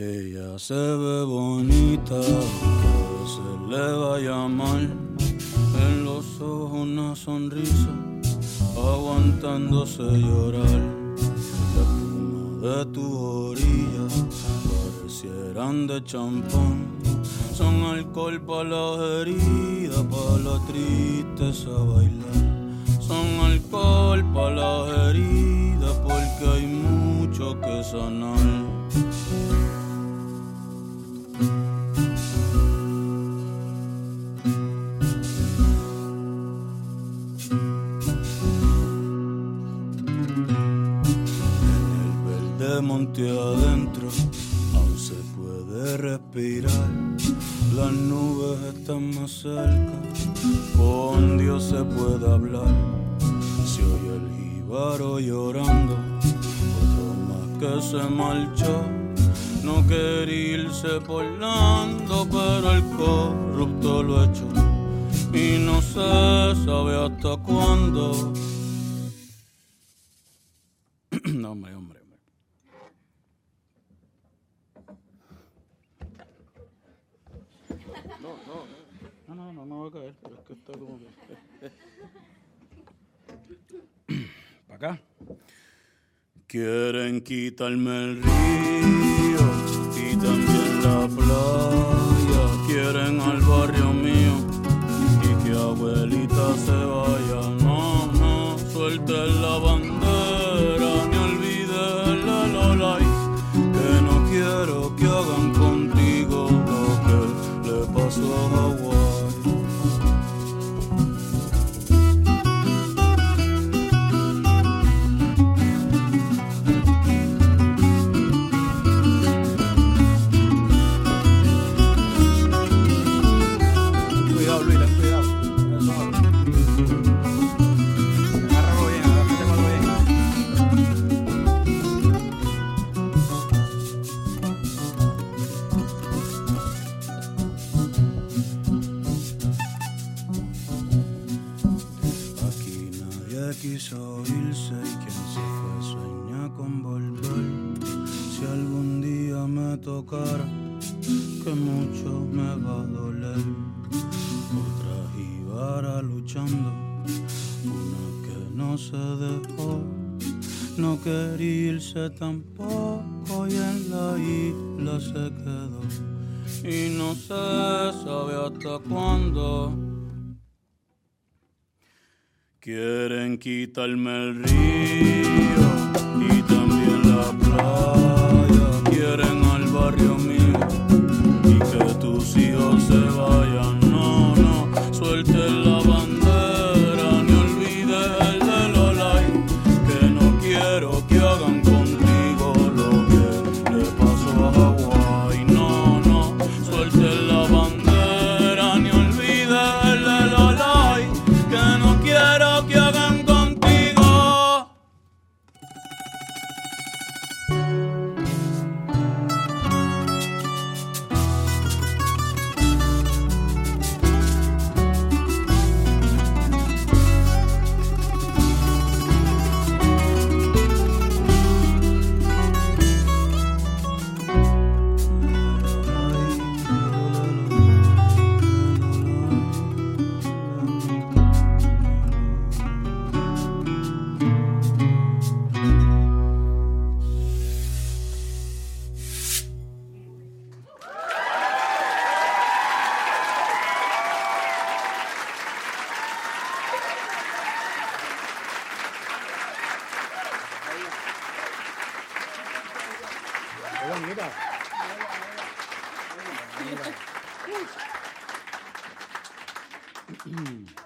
Ella se ve bonita, que se le vaya mal. En los ojos una sonrisa, aguantándose llorar. La espuma de tu orilla parecieran de champán. Son alcohol para las heridas, para la tristeza bailar. Son alcohol para las heridas, porque hay mucho que sanar. Monte adentro, aún se puede respirar. Las nubes están más cerca, con Dios se puede hablar. Se oye el jíbaro llorando, otro más que se marchó. No quería irse porlando, pero el corrupto lo echó. Y no se sabe hasta cuándo. No, hombre. No me voy a caer, pero es que está como que... ¿Para acá? Quieren quitarme el río y también la playa. Quieren al barrio mío y que abuelita se vaya. No, suelten la bandera, ni olvides el Lolay. Que no quiero que hagan contigo lo que le pasó a Hawái. Quiso irse y quien se fue sueña con volver. Si algún día me tocara, que mucho me va a doler. Otra jíbara luchando, una que no se dejó. No quería irse tampoco y en la isla se quedó. Y no se sabe hasta cuándo. Quieren quitarme el río y también la playa. Quieren al barrio mío y que tus hijos se vayan. No, suelten la bandera, ni olvides el de Lolay. Que no quiero que hagan contigo lo que le pasó a Hawái. No, suelten la bandera, ni olvides el de Lolay. Que no quiero que hagan contigo. Mira.